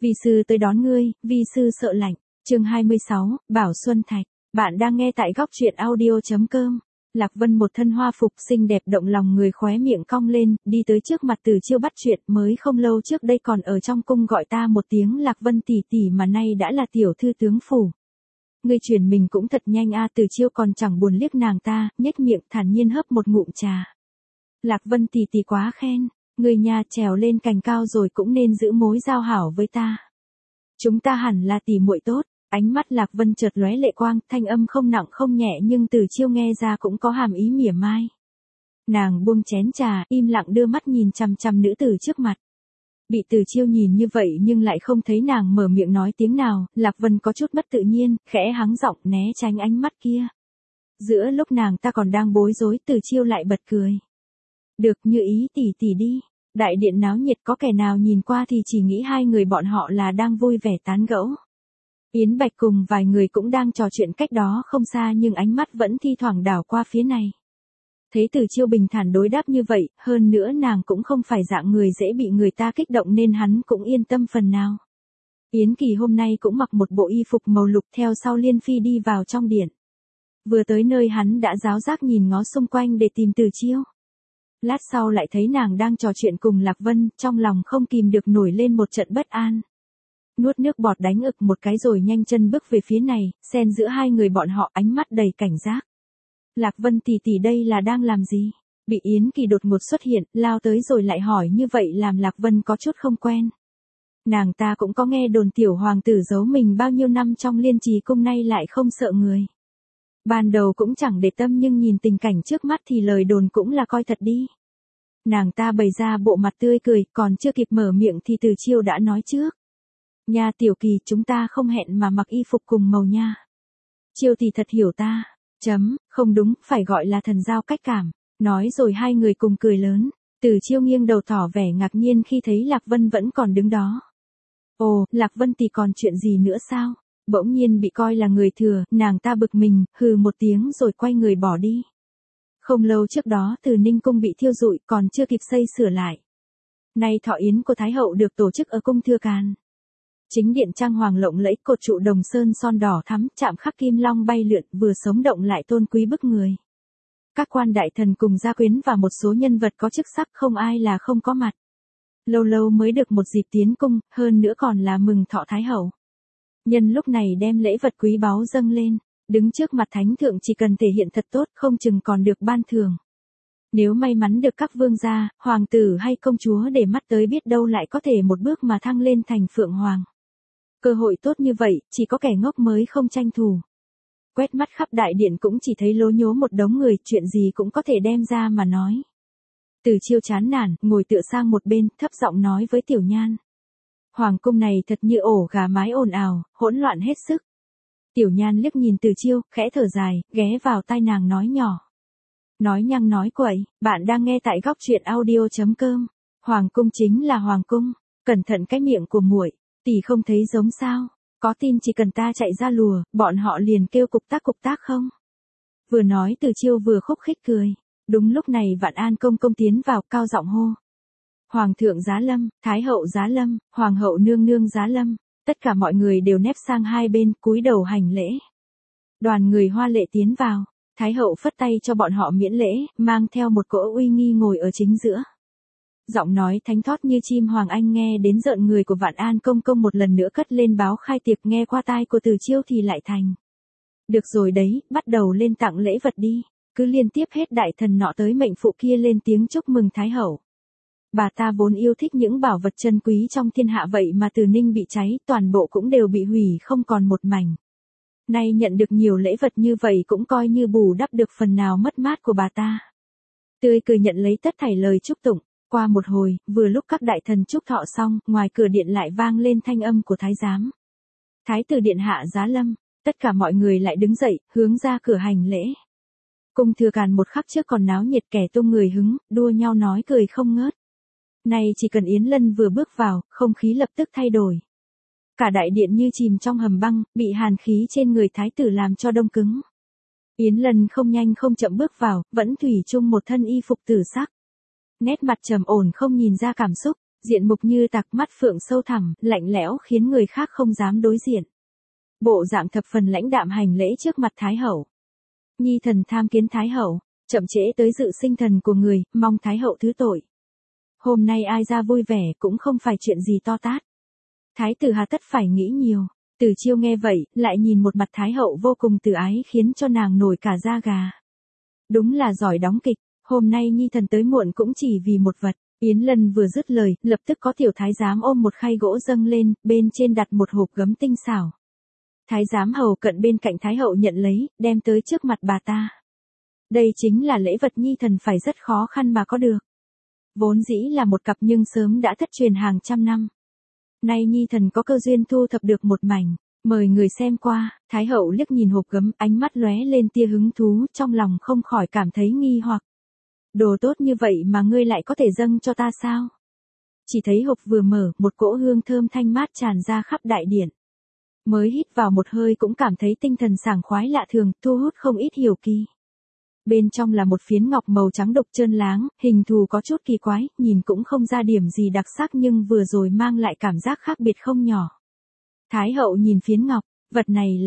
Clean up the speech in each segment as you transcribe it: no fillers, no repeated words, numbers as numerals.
Vi sư tới đón ngươi, vi sư sợ lạnh. Chương 26, Bảo Xuân Thạch. Bạn đang nghe tại góc truyện audio.com. Lạc Vân một thân hoa phục xinh đẹp động lòng người, khóe miệng cong lên, đi tới trước mặt Từ Chiêu bắt chuyện. Mới không lâu trước đây còn ở trong cung gọi ta một tiếng Lạc Vân tỷ tỷ mà nay đã là tiểu thư tướng phủ. Ngươi chuyển mình cũng thật nhanh a. Từ Chiêu còn chẳng buồn liếc nàng ta, nhếch miệng thản nhiên hớp một ngụm trà. Lạc Vân tỷ tỷ quá khen, ngươi nha, trèo lên cành cao rồi cũng nên giữ mối giao hảo với ta. Chúng ta hẳn là tỷ muội tốt. Ánh mắt Lạc Vân chợt lóe lệ quang, thanh âm không nặng không nhẹ nhưng Từ Chiêu nghe ra cũng có hàm ý mỉa mai. Nàng buông chén trà, im lặng đưa mắt nhìn chằm chằm nữ tử trước mặt. Bị Từ Chiêu nhìn như vậy nhưng lại không thấy nàng mở miệng nói tiếng nào, Lạc Vân có chút mất tự nhiên, khẽ hắng giọng né tránh ánh mắt kia. Giữa lúc nàng ta còn đang bối rối, Từ Chiêu lại bật cười. Được, như ý tỷ tỷ đi. Đại điện náo nhiệt, có kẻ nào nhìn qua thì chỉ nghĩ hai người bọn họ là đang vui vẻ tán gẫu. Yến Bạch cùng vài người cũng đang trò chuyện cách đó không xa nhưng ánh mắt vẫn thi thoảng đảo qua phía này. Thấy Từ Chiêu bình thản đối đáp như vậy, hơn nữa nàng cũng không phải dạng người dễ bị người ta kích động nên hắn cũng yên tâm phần nào. Yến Kỳ hôm nay cũng mặc một bộ y phục màu lục theo sau Liên Phi đi vào trong điện. Vừa tới nơi hắn đã ráo rác nhìn ngó xung quanh để tìm Từ Chiêu. Lát sau lại thấy nàng đang trò chuyện cùng Lạc Vân, trong lòng không kìm được nổi lên một trận bất an. Nuốt nước bọt đánh ực một cái rồi nhanh chân bước về phía này, xen giữa hai người bọn họ, ánh mắt đầy cảnh giác. Lạc Vân tỷ tỷ đây là đang làm gì? Bị Yến Kỳ đột ngột xuất hiện, lao tới rồi lại hỏi như vậy làm Lạc Vân có chút không quen. Nàng ta cũng có nghe đồn tiểu hoàng tử giấu mình bao nhiêu năm trong Liên Trì cung nay lại không sợ người. Ban đầu cũng chẳng để tâm nhưng nhìn tình cảnh trước mắt thì lời đồn cũng là coi thật đi. Nàng ta bày ra bộ mặt tươi cười, còn chưa kịp mở miệng thì Từ Chiêu đã nói trước. Nha Tiểu Kỳ, chúng ta không hẹn mà mặc y phục cùng màu nha. Chiêu thì thật hiểu ta. Không đúng, phải gọi là thần giao cách cảm. Nói rồi hai người cùng cười lớn. Từ Chiêu nghiêng đầu tỏ vẻ ngạc nhiên khi thấy Lạc Vân vẫn còn đứng đó. Ồ, Lạc Vân thì còn chuyện gì nữa sao? Bỗng nhiên bị coi là người thừa, nàng ta bực mình, hừ một tiếng rồi quay người bỏ đi. Không lâu trước đó Từ Ninh cung bị thiêu rụi còn chưa kịp xây sửa lại. Nay thọ yến của Thái hậu được tổ chức ở cung Thừa Càn. Chính điện trang hoàng lộng lẫy, cột trụ đồng sơn son đỏ thắm, chạm khắc kim long bay lượn, vừa sống động lại tôn quý bức người. Các quan đại thần cùng gia quyến và một số nhân vật có chức sắc không ai là không có mặt. Lâu lâu mới được một dịp tiến cung, hơn nữa còn là mừng thọ Thái hậu. Nhân lúc này đem lễ vật quý báu dâng lên, đứng trước mặt thánh thượng chỉ cần thể hiện thật tốt không chừng còn được ban thưởng. Nếu may mắn được các vương gia, hoàng tử hay công chúa để mắt tới biết đâu lại có thể một bước mà thăng lên thành phượng hoàng. Cơ hội tốt như vậy, chỉ có kẻ ngốc mới không tranh thủ. Quét mắt khắp đại điện cũng chỉ thấy lố nhố một đống người, chuyện gì cũng có thể đem ra mà nói. Từ Chiêu chán nản, ngồi tựa sang một bên, thấp giọng nói với Tiểu Nhan. Hoàng cung này thật như ổ gà mái ồn ào, hỗn loạn hết sức. Tiểu Nhan liếc nhìn Từ Chiêu, khẽ thở dài, ghé vào tai nàng nói nhỏ. Nói nhăng nói quậy, bạn đang nghe tại góc truyện audio.com. Hoàng cung chính là hoàng cung, cẩn thận cái miệng của muội, tỷ không thấy giống sao? Có tin chỉ cần ta chạy ra lùa, bọn họ liền kêu cục tác không? Vừa nói Từ Chiêu vừa khúc khích cười. Đúng lúc này Vạn An công công tiến vào, cao giọng hô. Hoàng thượng giá lâm, Thái hậu giá lâm, Hoàng hậu nương nương giá lâm. Tất cả mọi người đều nép sang hai bên, cúi đầu hành lễ. Đoàn người hoa lệ tiến vào, Thái hậu phất tay cho bọn họ miễn lễ, mang theo một cỗ uy nghi ngồi ở chính giữa. Giọng nói thánh thót như chim hoàng anh nghe đến rợn người của Vạn An công công một lần nữa cất lên báo khai tiệc, nghe qua tai của Từ Chiêu thì lại thành. Được rồi đấy, bắt đầu lên tặng lễ vật đi. Cứ liên tiếp hết đại thần nọ tới mệnh phụ kia lên tiếng chúc mừng Thái hậu. Bà ta vốn yêu thích những bảo vật chân quý trong thiên hạ vậy mà Từ Ninh bị cháy, toàn bộ cũng đều bị hủy không còn một mảnh. Nay nhận được nhiều lễ vật như vậy cũng coi như bù đắp được phần nào mất mát của bà ta. Tươi cười nhận lấy tất thảy lời chúc tụng. Qua một hồi, vừa lúc các đại thần chúc thọ xong, ngoài cửa điện lại vang lên thanh âm của thái giám. Thái tử điện hạ giá lâm, tất cả mọi người lại đứng dậy, hướng ra cửa hành lễ. Cung Thừa Càn một khắc trước còn náo nhiệt, kẻ tung người hứng, đua nhau nói cười không ngớt. Nay chỉ cần Yến Lân vừa bước vào, không khí lập tức thay đổi. Cả đại điện như chìm trong hầm băng, bị hàn khí trên người thái tử làm cho đông cứng. Yến Lân không nhanh không chậm bước vào, vẫn thủy chung một thân y phục tử sắc. Nét mặt trầm ổn không nhìn ra cảm xúc, Diện mục như tặc, mắt phượng sâu thẳm, lạnh lẽo khiến người khác không dám đối diện. Bộ dạng thập phần lãnh đạm hành lễ trước mặt Thái hậu. Nhi thần tham kiến Thái hậu, chậm trễ tới dự sinh thần của người, mong Thái hậu thứ tội. Hôm nay ai ra vui vẻ cũng không phải chuyện gì to tát. Thái tử hà tất phải nghĩ nhiều. Từ Chiêu nghe vậy, lại nhìn một mặt Thái hậu vô cùng từ ái khiến cho nàng nổi cả da gà. Đúng là giỏi đóng kịch, hôm nay Nhi thần tới muộn cũng chỉ vì một vật. Yến Lân vừa dứt lời, lập tức có tiểu thái giám ôm một khay gỗ dâng lên, bên trên đặt một hộp gấm tinh xảo. Thái giám hầu cận bên cạnh Thái hậu nhận lấy, đem tới trước mặt bà ta. Đây chính là lễ vật Nhi thần phải rất khó khăn mà có được. Vốn dĩ là một cặp nhưng sớm đã thất truyền hàng trăm năm. Nay Nhi thần có cơ duyên thu thập được một mảnh, mời người xem qua. Thái hậu liếc nhìn hộp gấm, ánh mắt lóe lên tia hứng thú, trong lòng không khỏi cảm thấy nghi hoặc. Đồ tốt như vậy mà ngươi lại có thể dâng cho ta sao? Chỉ thấy hộp vừa mở, một cỗ hương thơm thanh mát tràn ra khắp đại điện. Mới hít vào một hơi cũng cảm thấy tinh thần sảng khoái lạ thường, thu hút không ít hiếu kỳ. Bên trong là một phiến ngọc màu trắng đục trơn láng, hình thù có chút kỳ quái, nhìn cũng không ra điểm gì đặc sắc nhưng vừa rồi mang lại cảm giác khác biệt không nhỏ. Thái hậu nhìn phiến ngọc, vật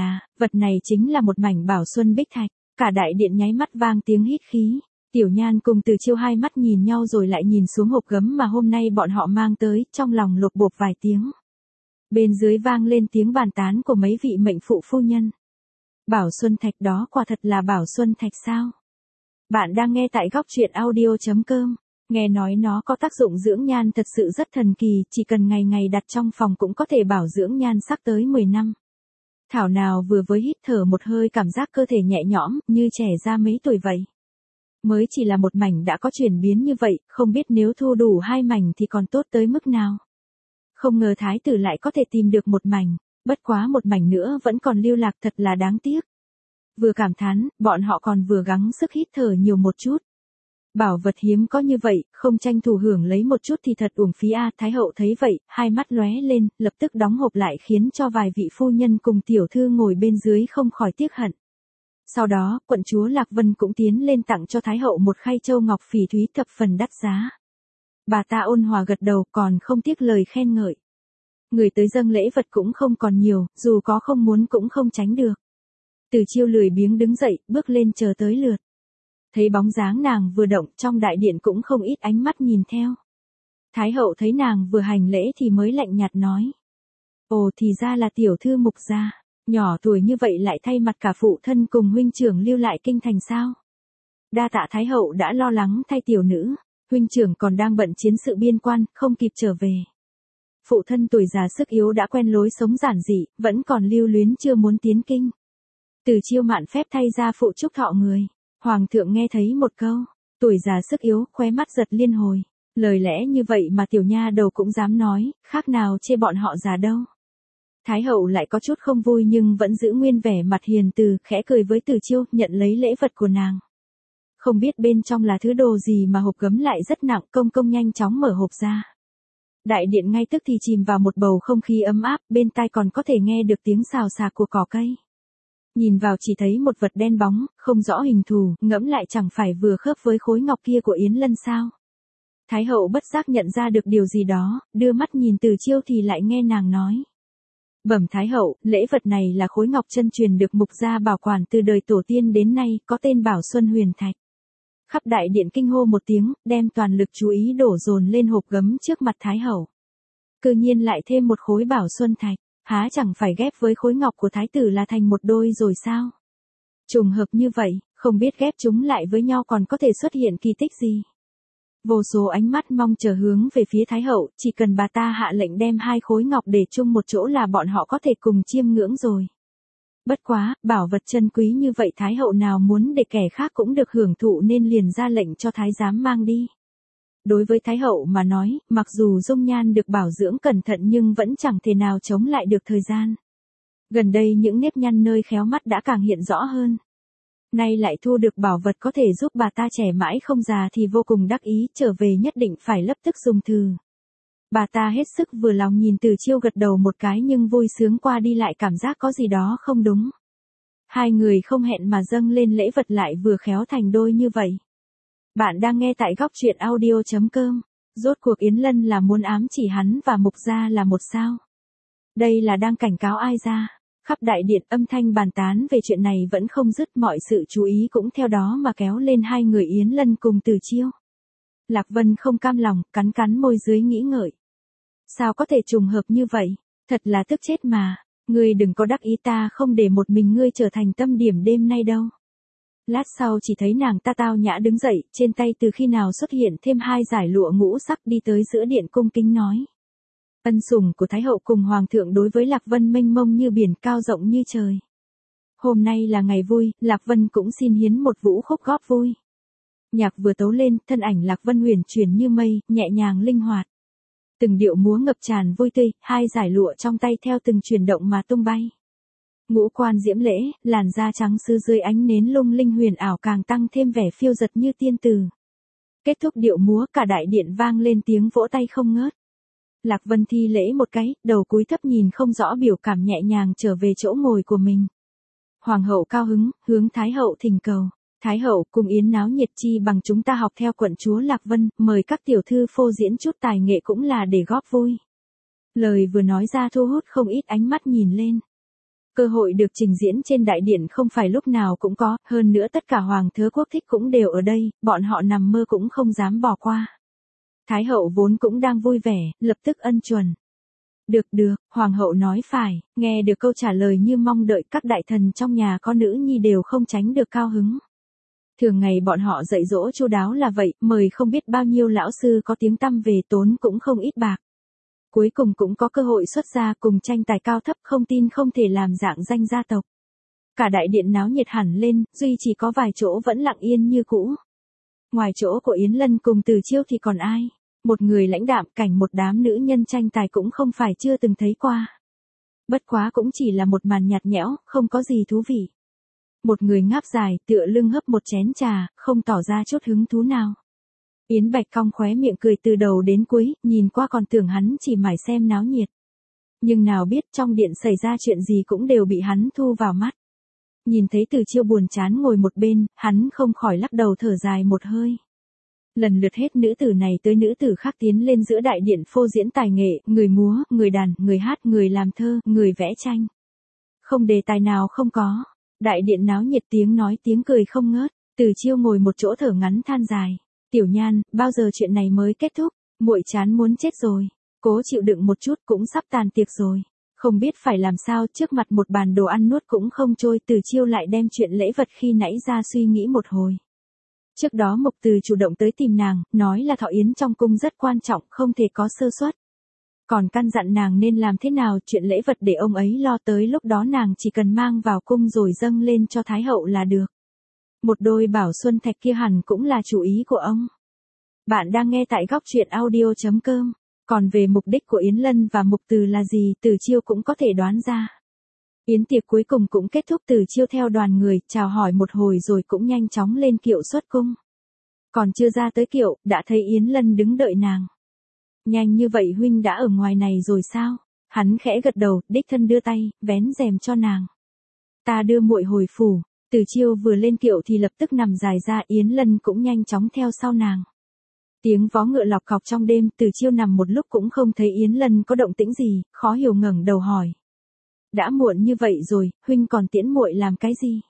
này chính là một mảnh bảo xuân bích thạch, cả đại điện nháy mắt vang tiếng hít khí. Tiểu Nhan cùng Từ Chiêu hai mắt nhìn nhau rồi lại nhìn xuống hộp gấm mà hôm nay bọn họ mang tới, trong lòng lột bột vài tiếng. Bên dưới vang lên tiếng bàn tán của mấy vị mệnh phụ phu nhân. Bảo xuân thạch đó quả thật là bảo xuân thạch sao? Bạn đang nghe tại góc truyện audio.com. Nghe nói nó có tác dụng dưỡng nhan thật sự rất thần kỳ, chỉ cần ngày ngày đặt trong phòng cũng có thể bảo dưỡng nhan sắc tới 10 năm. Thảo nào vừa với hít thở một hơi cảm giác cơ thể nhẹ nhõm, như trẻ ra mấy tuổi vậy. Mới chỉ là một mảnh đã có chuyển biến như vậy, không biết nếu thu đủ 2 mảnh thì còn tốt tới mức nào. Không ngờ thái tử lại có thể tìm được một mảnh, bất quá một mảnh nữa vẫn còn lưu lạc, thật là đáng tiếc. Vừa cảm thán, bọn họ còn vừa gắng sức hít thở nhiều một chút. Bảo vật hiếm có như vậy, không tranh thủ hưởng lấy một chút thì thật uổng phí a. Thái hậu thấy vậy, hai mắt lóe lên, lập tức đóng hộp lại khiến cho vài vị phu nhân cùng tiểu thư ngồi bên dưới không khỏi tiếc hận. Sau đó, quận chúa Lạc Vân cũng tiến lên tặng cho Thái hậu một khay châu ngọc phỉ thúy thập phần đắt giá. Bà ta ôn hòa gật đầu, còn không tiếc lời khen ngợi. Người tới dâng lễ vật cũng không còn nhiều, dù có không muốn cũng không tránh được. Từ Chiêu lười biếng đứng dậy, bước lên chờ tới lượt. Thấy bóng dáng nàng vừa động, trong đại điện cũng không ít ánh mắt nhìn theo. Thái hậu thấy nàng vừa hành lễ thì mới lạnh nhạt nói. Ồ, thì ra là tiểu thư Mục gia, nhỏ tuổi như vậy lại thay mặt cả phụ thân cùng huynh trưởng lưu lại kinh thành sao? Đa tạ Thái hậu đã lo lắng thay tiểu nữ, huynh trưởng còn đang bận chiến sự biên quan, không kịp trở về. Phụ thân tuổi già sức yếu đã quen lối sống giản dị, vẫn còn lưu luyến chưa muốn tiến kinh. Từ Chiêu mạn phép thay ra phụ chúc thọ người. Hoàng thượng nghe thấy một câu, tuổi già sức yếu, khóe mắt giật liên hồi. Lời lẽ như vậy mà tiểu nha đầu cũng dám nói, khác nào chê bọn họ già đâu. Thái hậu lại có chút không vui nhưng vẫn giữ nguyên vẻ mặt hiền từ, khẽ cười với Từ Chiêu, nhận lấy lễ vật của nàng. Không biết bên trong là thứ đồ gì mà hộp gấm lại rất nặng, công công nhanh chóng mở hộp ra. Đại điện ngay tức thì chìm vào một bầu không khí ấm áp, bên tai còn có thể nghe được tiếng xào xạc của cỏ cây. Nhìn vào chỉ thấy một vật đen bóng, không rõ hình thù, ngẫm lại chẳng phải vừa khớp với khối ngọc kia của Yến Lân sao. Thái hậu bất giác nhận ra được điều gì đó, đưa mắt nhìn Từ Chiêu thì lại nghe nàng nói. Bẩm Thái hậu, lễ vật này là khối ngọc chân truyền được Mục gia bảo quản từ đời tổ tiên đến nay, có tên Bảo Xuân Huyền Thạch. Khắp đại điện kinh hô một tiếng, đem toàn lực chú ý đổ dồn lên hộp gấm trước mặt Thái hậu. Cư nhiên lại thêm một khối Bảo Xuân Thạch. Há chẳng phải ghép với khối ngọc của thái tử là thành một đôi rồi sao? Trùng hợp như vậy, không biết ghép chúng lại với nhau còn có thể xuất hiện kỳ tích gì? Vô số ánh mắt mong chờ hướng về phía Thái hậu, chỉ cần bà ta hạ lệnh đem 2 khối ngọc để chung một chỗ là bọn họ có thể cùng chiêm ngưỡng rồi. Bất quá, bảo vật chân quý như vậy Thái hậu nào muốn để kẻ khác cũng được hưởng thụ nên liền ra lệnh cho thái giám mang đi. Đối với Thái hậu mà nói, mặc dù dung nhan được bảo dưỡng cẩn thận nhưng vẫn chẳng thể nào chống lại được thời gian. Gần đây những nếp nhăn nơi khéo mắt đã càng hiện rõ hơn. Nay lại thu được bảo vật có thể giúp bà ta trẻ mãi không già thì vô cùng đắc ý, trở về nhất định phải lập tức dùng thử. Bà ta hết sức vừa lòng nhìn Từ Chiêu gật đầu một cái nhưng vui sướng qua đi lại cảm giác có gì đó không đúng. Hai người không hẹn mà dâng lên lễ vật lại vừa khéo thành đôi như vậy. Bạn đang nghe tại góc truyện audio.com. Rốt cuộc Yến Lân là muốn ám chỉ hắn và Mục gia là một sao? Đây là đang cảnh cáo ai ra? Khắp đại điện âm thanh bàn tán về chuyện này vẫn không dứt, mọi sự chú ý cũng theo đó mà kéo lên hai người Yến Lân cùng Từ Chiêu. Lạc Vân không cam lòng, cắn cắn môi dưới nghĩ ngợi. Sao có thể trùng hợp như vậy? Thật là tức chết mà. Ngươi đừng có đắc ý, ta không để một mình ngươi trở thành tâm điểm đêm nay đâu. Lát sau chỉ thấy nàng ta tao nhã đứng dậy, trên tay từ khi nào xuất hiện thêm hai dải lụa ngũ sắc, đi tới giữa điện cung kính nói. Ân sủng của Thái hậu cùng Hoàng thượng đối với Lạc Vân mênh mông như biển, cao rộng như trời. Hôm nay là ngày vui, Lạc Vân cũng xin hiến một vũ khúc góp vui. Nhạc vừa tấu lên, thân ảnh Lạc Vân huyền chuyển như mây, nhẹ nhàng linh hoạt. Từng điệu múa ngập tràn vui tươi, hai dải lụa trong tay theo từng chuyển động mà tung bay. Ngũ quan diễm lễ, làn da trắng sứ dưới ánh nến lung linh huyền ảo càng tăng thêm vẻ phiêu dật như tiên tử. Kết thúc điệu múa, cả đại điện vang lên tiếng vỗ tay không ngớt. Lạc Vân thi lễ một cái, đầu cúi thấp nhìn không rõ biểu cảm, nhẹ nhàng trở về chỗ ngồi của mình. Hoàng hậu cao hứng, hướng Thái hậu thỉnh cầu. Thái hậu, cùng yến náo nhiệt chi bằng chúng ta học theo quận chúa Lạc Vân, mời các tiểu thư phô diễn chút tài nghệ cũng là để góp vui. Lời vừa nói ra thu hút không ít ánh mắt nhìn lên. Cơ hội được trình diễn trên đại điện không phải lúc nào cũng có, hơn nữa tất cả hoàng thớ quốc thích cũng đều ở đây, bọn họ nằm mơ cũng không dám bỏ qua. Thái hậu vốn cũng đang vui vẻ, lập tức ân chuẩn. Được, hoàng hậu nói phải, nghe được câu trả lời như mong đợi, các đại thần trong nhà có nữ nhi đều không tránh được cao hứng. Thường ngày bọn họ dạy dỗ chu đáo là vậy, mời không biết bao nhiêu lão sư có tiếng tăm về, tốn cũng không ít bạc. Cuối cùng cũng có cơ hội xuất gia, cùng tranh tài cao thấp, không tin không thể làm dạng danh gia tộc. Cả đại điện náo nhiệt hẳn lên, duy chỉ có vài chỗ vẫn lặng yên như cũ. Ngoài chỗ của Yến Lân cùng Từ Chiêu thì còn ai? Một người lãnh đạm, cảnh một đám nữ nhân tranh tài cũng không phải chưa từng thấy qua. Bất quá cũng chỉ là một màn nhạt nhẽo, không có gì thú vị. Một người ngáp dài, tựa lưng hấp một chén trà, không tỏ ra chút hứng thú nào. Yến Bạch cong khóe miệng cười từ đầu đến cuối, nhìn qua còn tưởng hắn chỉ mải xem náo nhiệt. Nhưng nào biết trong điện xảy ra chuyện gì cũng đều bị hắn thu vào mắt. Nhìn thấy Từ Chiêu buồn chán ngồi một bên, hắn không khỏi lắc đầu thở dài một hơi. Lần lượt hết nữ tử này tới nữ tử khác tiến lên giữa đại điện phô diễn tài nghệ, người múa, người đàn, người hát, người làm thơ, người vẽ tranh. Không đề tài nào không có. Đại điện náo nhiệt, tiếng nói tiếng cười không ngớt. Từ Chiêu ngồi một chỗ thở ngắn than dài. Tiểu Nhan, bao giờ chuyện này mới kết thúc? Muội chán muốn chết rồi. Cố chịu đựng một chút, cũng sắp tàn tiệc rồi. Không biết phải làm sao, trước mặt một bàn đồ ăn nuốt cũng không trôi. Từ Chiêu lại đem chuyện lễ vật khi nãy ra suy nghĩ một hồi. Trước đó Mục Từ chủ động tới tìm nàng, nói là thọ yến trong cung rất quan trọng, không thể có sơ suất. Còn căn dặn nàng nên làm thế nào, chuyện lễ vật để ông ấy lo, tới lúc đó nàng chỉ cần mang vào cung rồi dâng lên cho Thái hậu là được. Một đôi bảo xuân thạch kia hẳn cũng là chủ ý của ông. Bạn đang nghe tại góc truyện audio.com. Còn về mục đích của Yến Lân và Mục Từ là gì, Từ Chiêu cũng có thể đoán ra. Yến tiệc cuối cùng cũng kết thúc, Từ Chiêu theo đoàn người, chào hỏi một hồi rồi cũng nhanh chóng lên kiệu xuất cung. Còn chưa ra tới kiệu, đã thấy Yến Lân đứng đợi nàng. Nhanh như vậy huynh đã ở ngoài này rồi sao? Hắn khẽ gật đầu, đích thân đưa tay, vén rèm cho nàng. Ta đưa muội hồi phủ. Từ Chiêu vừa lên kiệu thì lập tức nằm dài ra, Yến Lân cũng nhanh chóng theo sau nàng. Tiếng vó ngựa lọc cọc trong đêm, Từ Chiêu nằm một lúc cũng không thấy Yến Lân có động tĩnh gì, khó hiểu ngẩng đầu hỏi. Đã muộn như vậy rồi, huynh còn tiễn muội làm cái gì?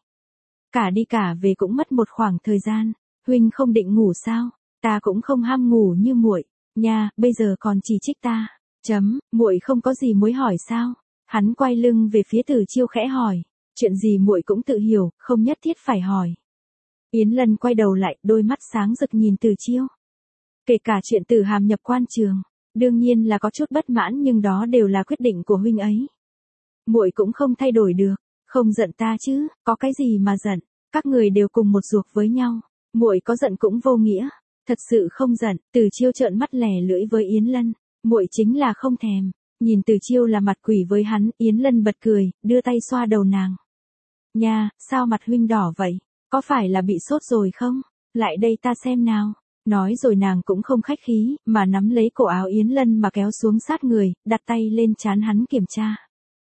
Cả đi cả về cũng mất một khoảng thời gian, huynh không định ngủ sao? Ta cũng không ham ngủ như muội, nha, bây giờ còn chỉ trích ta. Muội không có gì muốn hỏi sao? Hắn quay lưng về phía Từ Chiêu khẽ hỏi. Chuyện gì muội cũng tự hiểu, không nhất thiết phải hỏi. Yến Lân quay đầu lại, đôi mắt sáng rực nhìn Từ Chiêu. Kể cả chuyện Từ Hàm nhập quan trường, đương nhiên là có chút bất mãn, nhưng đó đều là quyết định của huynh ấy. Muội cũng không thay đổi được, không giận ta chứ, có cái gì mà giận, các người đều cùng một ruột với nhau, muội có giận cũng vô nghĩa, thật sự không giận. Từ Chiêu trợn mắt lẻ lưỡi với Yến Lân, muội chính là không thèm. Nhìn Từ Chiêu là mặt quỷ với hắn, Yến Lân bật cười, đưa tay xoa đầu nàng. Nha, sao mặt huynh đỏ vậy? Có phải là bị sốt rồi không? Lại đây ta xem nào. Nói rồi nàng cũng không khách khí, mà nắm lấy cổ áo Yến Lân mà kéo xuống sát người, đặt tay lên trán hắn kiểm tra.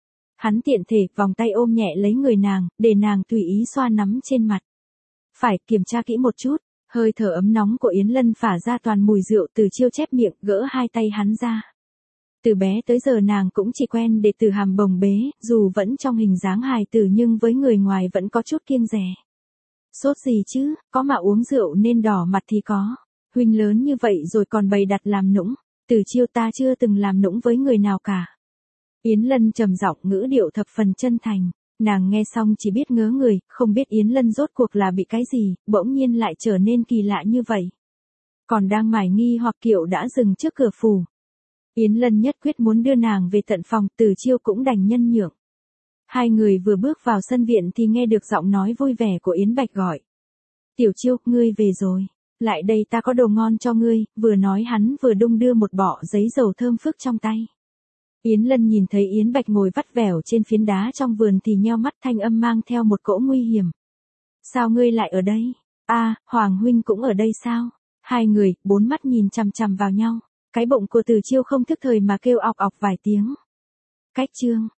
Hắn tiện thể vòng tay ôm nhẹ lấy người nàng, để nàng tùy ý xoa nắm trên mặt. Phải kiểm tra kỹ một chút, Hơi thở ấm nóng của Yến Lân phả ra toàn mùi rượu. Từ Chiêu chép miệng gỡ hai tay hắn ra. Từ bé tới giờ nàng cũng chỉ quen để Từ Hàm bồng bế, dù vẫn trong hình dáng hài tử nhưng với người ngoài vẫn có chút kiêng dè. Sốt gì chứ, có mà uống rượu nên đỏ mặt thì có. Huynh lớn như vậy rồi còn bày đặt làm nũng. Từ Chiêu ta chưa từng làm nũng với người nào cả. Yến Lân trầm giọng ngữ điệu thập phần chân thành. Nàng nghe xong chỉ biết ngớ người, không biết Yến Lân rốt cuộc là bị cái gì, bỗng nhiên lại trở nên kỳ lạ như vậy. Còn đang mải nghi hoặc Kiệu đã dừng trước cửa phủ. Yến Lân nhất quyết muốn đưa nàng về tận phòng. Từ Chiêu cũng đành nhân nhượng. Hai người vừa bước vào sân viện thì nghe được giọng nói vui vẻ của Yến Bạch gọi. Tiểu Chiêu, ngươi về rồi. Lại đây ta có đồ ngon cho ngươi. Vừa nói hắn vừa đung đưa một bọ giấy dầu thơm phức trong tay. Yến Lân nhìn thấy Yến Bạch ngồi vắt vẻo trên phiến đá trong vườn thì nheo mắt, thanh âm mang theo một cỗ nguy hiểm. Sao ngươi lại ở đây? Hoàng huynh cũng ở đây sao? Hai người, bốn mắt nhìn chằm chằm vào nhau. Cái bụng của Từ Chiêu không thức thời mà kêu ọc ọc vài tiếng. Cách chương